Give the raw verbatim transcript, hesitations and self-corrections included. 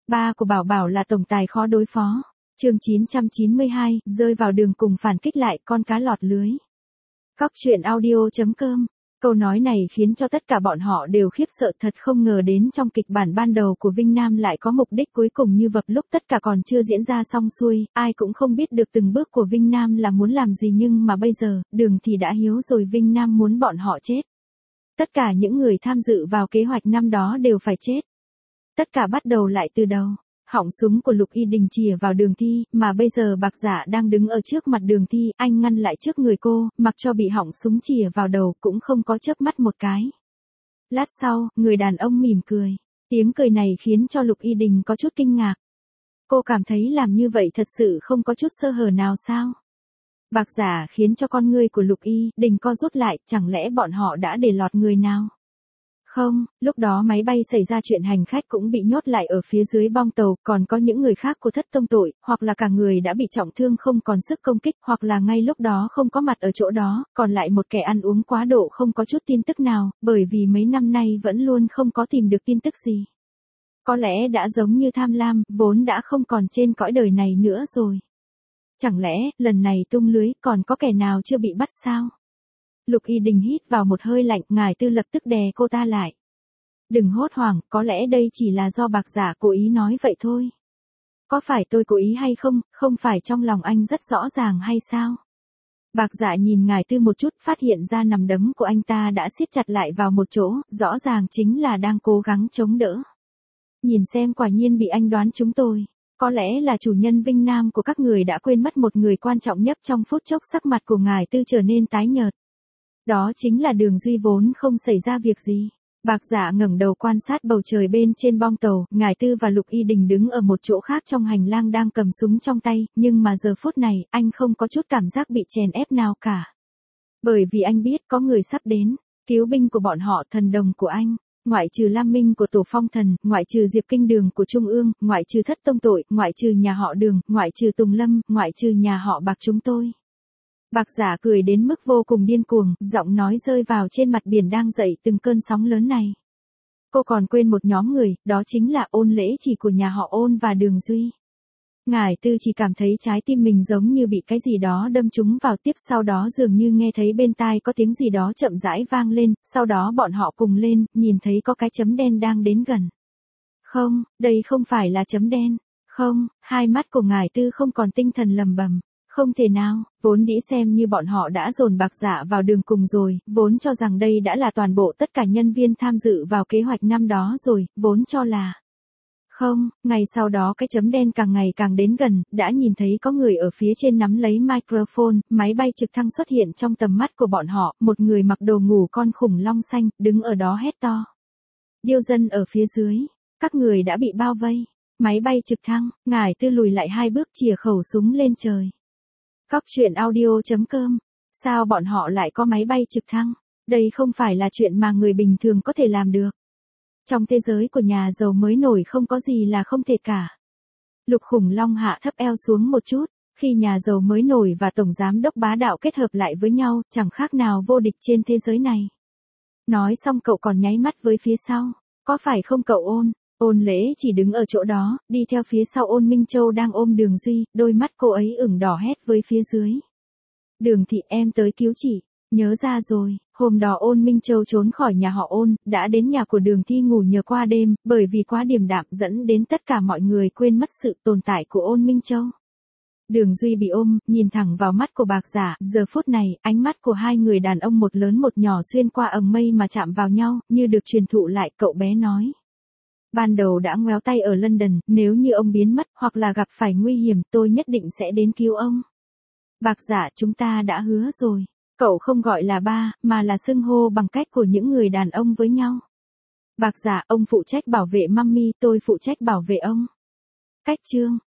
Ba của Bảo Bảo là tổng tài khó đối phó. Chương chín trăm chín mươi hai, rơi vào đường cùng phản kích lại con cá lọt lưới. Cóc truyện audio chấm com. Câu nói này khiến cho tất cả bọn họ đều khiếp sợ, thật không ngờ đến trong kịch bản ban đầu của Vinh Nam lại có mục đích cuối cùng như vật, lúc tất cả còn chưa diễn ra xong xuôi, ai cũng không biết được từng bước của Vinh Nam là muốn làm gì, nhưng mà bây giờ, đường thì đã hiếu rồi, Vinh Nam muốn bọn họ chết. Tất cả những người tham dự vào kế hoạch năm đó đều phải chết. Tất cả bắt đầu lại từ đầu. Họng súng của Lục Y Đình chìa vào Đường Thi, mà bây giờ Bạc Dạ đang đứng ở trước mặt Đường Thi, anh ngăn lại trước người cô, mặc cho bị họng súng chìa vào đầu cũng không có chớp mắt một cái. Lát sau, người đàn ông mỉm cười. Tiếng cười này khiến cho Lục Y Đình có chút kinh ngạc. Cô cảm thấy làm như vậy thật sự không có chút sơ hở nào sao? Bạc Dạ khiến cho con ngươi của Lục Y Đình co rút lại, chẳng lẽ bọn họ đã để lọt người nào? Không, lúc đó máy bay xảy ra chuyện, hành khách cũng bị nhốt lại ở phía dưới bong tàu, còn có những người khác của thất tông tội, hoặc là cả người đã bị trọng thương không còn sức công kích, hoặc là ngay lúc đó không có mặt ở chỗ đó, còn lại một kẻ ăn uống quá độ không có chút tin tức nào, bởi vì mấy năm nay vẫn luôn không có tìm được tin tức gì. Có lẽ đã giống như Tham Lam, vốn đã không còn trên cõi đời này nữa rồi. Chẳng lẽ, lần này tung lưới, còn có kẻ nào chưa bị bắt sao? Lục Y Đình hít vào một hơi lạnh, Ngải Tư lập tức đè cô ta lại. Đừng hốt hoảng, có lẽ đây chỉ là do Bạc Dạ cố ý nói vậy thôi. Có phải tôi cố ý hay không, không phải trong lòng anh rất rõ ràng hay sao? Bạc Dạ nhìn Ngải Tư một chút, phát hiện ra nằm đấm của anh ta đã siết chặt lại vào một chỗ, rõ ràng chính là đang cố gắng chống đỡ. Nhìn xem, quả nhiên bị anh đoán chúng tôi. Có lẽ là chủ nhân Vinh Nam của các người đã quên mất một người quan trọng nhất. Trong phút chốc sắc mặt của Ngải Tư trở nên tái nhợt. Đó chính là Đường Duy, vốn không xảy ra việc gì. Bạc Dạ ngẩng đầu quan sát bầu trời bên trên bong tàu, Ngải Tư và Lục Y Đình đứng ở một chỗ khác trong hành lang đang cầm súng trong tay, nhưng mà giờ phút này, anh không có chút cảm giác bị chèn ép nào cả. Bởi vì anh biết có người sắp đến, cứu binh của bọn họ, thần đồng của anh, ngoại trừ Lam Minh của Tổ Phong Thần, ngoại trừ Diệp Kinh Đường của Trung ương, ngoại trừ Thất Tông Tội, ngoại trừ nhà họ Đường, ngoại trừ Tùng Lâm, ngoại trừ nhà họ Bạc chúng tôi. Bạc Dạ cười đến mức vô cùng điên cuồng, giọng nói rơi vào trên mặt biển đang dậy từng cơn sóng lớn này. Cô còn quên một nhóm người, đó chính là Ôn Lễ Chỉ của nhà họ Ôn và Đường Duy. Ngải Tư chỉ cảm thấy trái tim mình giống như bị cái gì đó đâm trúng vào, tiếp sau đó dường như nghe thấy bên tai có tiếng gì đó chậm rãi vang lên, sau đó bọn họ cùng lên, nhìn thấy có cái chấm đen đang đến gần. Không, đây không phải là chấm đen. Không, hai mắt của Ngải Tư không còn tinh thần, lầm bầm. Không thể nào, vốn dĩ xem như bọn họ đã dồn Bạc Dạ vào đường cùng rồi, vốn cho rằng đây đã là toàn bộ tất cả nhân viên tham dự vào kế hoạch năm đó rồi, vốn cho là. Không, ngày sau đó cái chấm đen càng ngày càng đến gần, đã nhìn thấy có người ở phía trên nắm lấy microphone, máy bay trực thăng xuất hiện trong tầm mắt của bọn họ, một người mặc đồ ngủ con khủng long xanh, đứng ở đó hét to. Điêu dân ở phía dưới, các người đã bị bao vây, máy bay trực thăng, Ngải Tư lùi lại hai bước, chìa khẩu súng lên trời. Cóc truyện audio chấm com. Sao bọn họ lại có máy bay trực thăng? Đây không phải là chuyện mà người bình thường có thể làm được. Trong thế giới của nhà giàu mới nổi không có gì là không thể cả. Lục Khủng Long hạ thấp eo xuống một chút, khi nhà giàu mới nổi và tổng giám đốc bá đạo kết hợp lại với nhau, chẳng khác nào vô địch trên thế giới này. Nói xong cậu còn nháy mắt với phía sau. Có phải không cậu Ôn? Ôn Lễ chỉ đứng ở chỗ đó, đi theo phía sau Ôn Minh Châu đang ôm Đường Duy, đôi mắt cô ấy ửng đỏ hét với phía dưới. Đường thị, em tới cứu chị. Nhớ ra rồi, hôm đó Ôn Minh Châu trốn khỏi nhà họ Ôn, đã đến nhà của Đường Thi ngủ nhờ qua đêm, bởi vì quá điềm đạm dẫn đến tất cả mọi người quên mất sự tồn tại của Ôn Minh Châu. Đường Duy bị ôm, nhìn thẳng vào mắt của Bạc Dạ, giờ phút này, ánh mắt của hai người đàn ông một lớn một nhỏ xuyên qua ầng mây mà chạm vào nhau, như được truyền thụ lại, cậu bé nói. Ban đầu đã ngoéo tay ở London, nếu như ông biến mất, hoặc là gặp phải nguy hiểm, tôi nhất định sẽ đến cứu ông. Bạc Dạ, chúng ta đã hứa rồi. Cậu không gọi là ba, mà là xưng hô bằng cách của những người đàn ông với nhau. Bạc Dạ, ông phụ trách bảo vệ Mummy, tôi phụ trách bảo vệ ông. Cách chương.